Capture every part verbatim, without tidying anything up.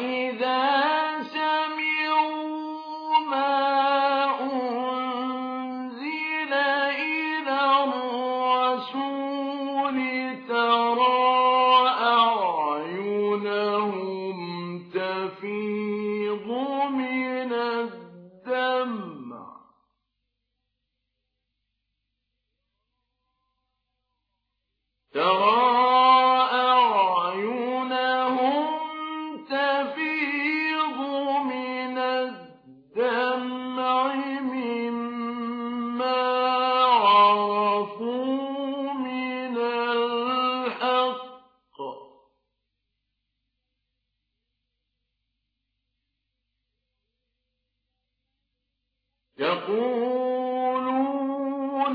يقولون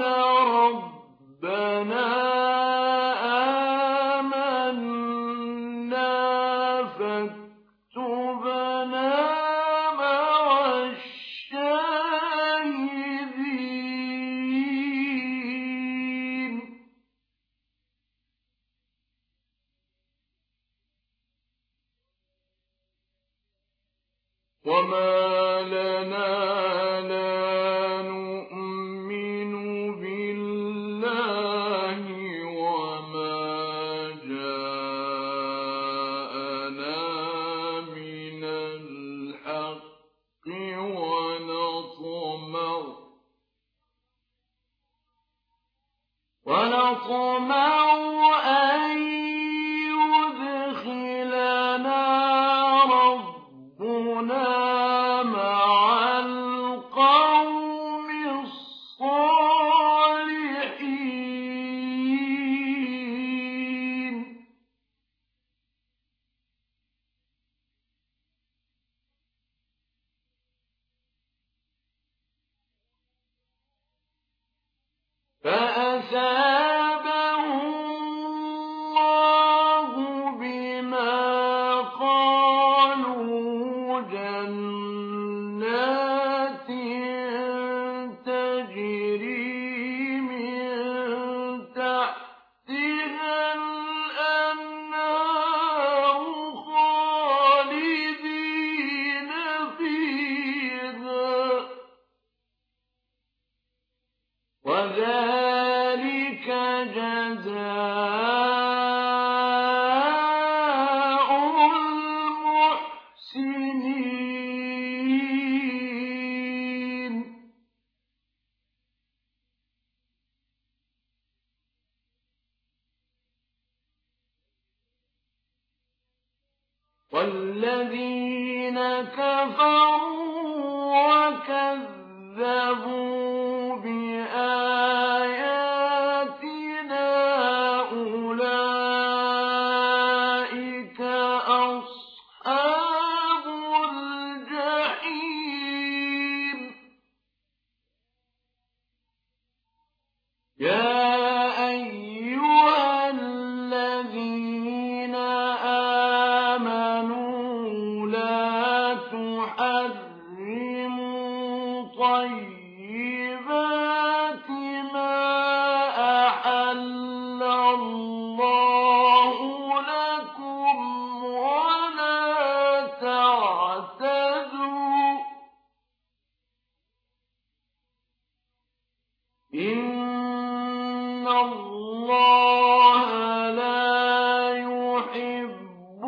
ربنا آمنا فاكتبنا مع الشاهدين. وما لنا لا نؤمن بالله وما جاءنا من الحق ونطمع ونطمع أن يدخلنا ربنا مع القوم الصالحين. فأثابهم الله بما قالوا جنات تجري من تحتها الأنهار خالدين فيها وذلك جزاء المحسنين. والذين كفروا وكذبوا بآياتنا أولئك أصحاب الجحيم. يا أيها الذين آمنوا لا تحرموا طيبات ما أحل الله لكم ولا تعتدوا إن الله لا يحب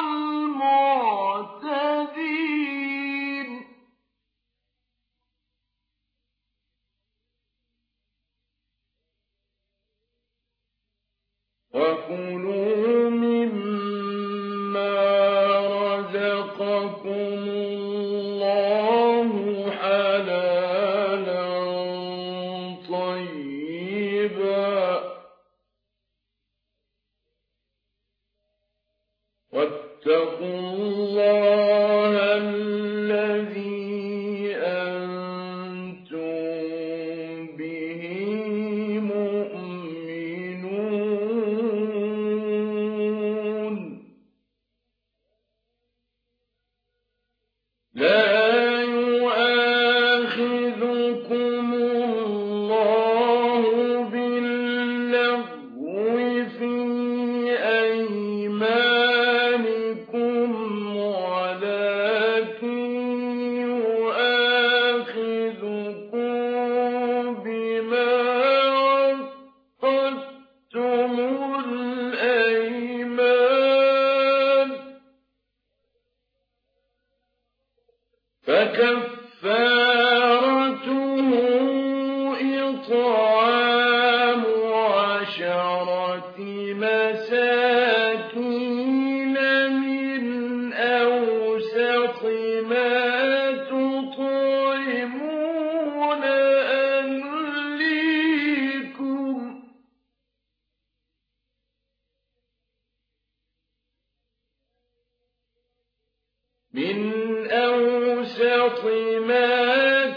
المعتدين. وكلوا مما رزقكم الله حلالا طيبا واتقوا الله الذي أنتم به مؤمنون. لا يؤاخذكم الله باللغو في أيمانكم ولكن فكفارته إطعام عشرة مساكين من أوسط ما تطعمون أهليكم من أوسط ما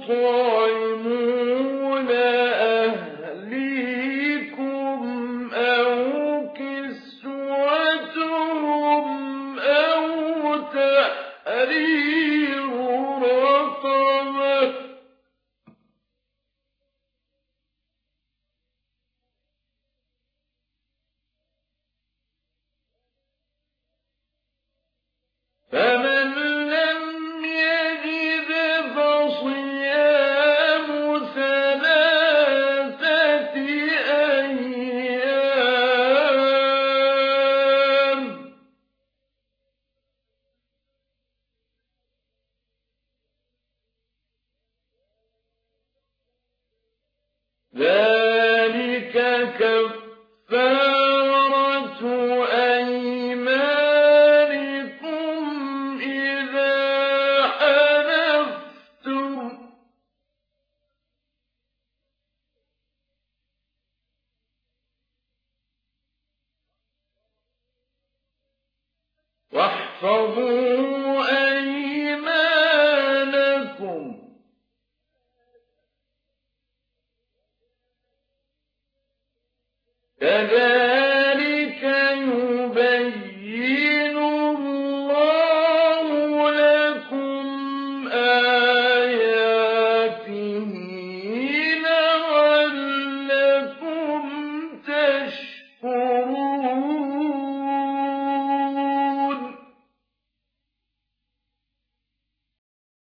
تطعمون أهليكم أو كسوتهم أو تحرير رقبة فمن لم يجد فصيام ثلاثة أيام ذلك كفارة أيمانكم إذا حلفتم واحفظوا أيمانكم كذلك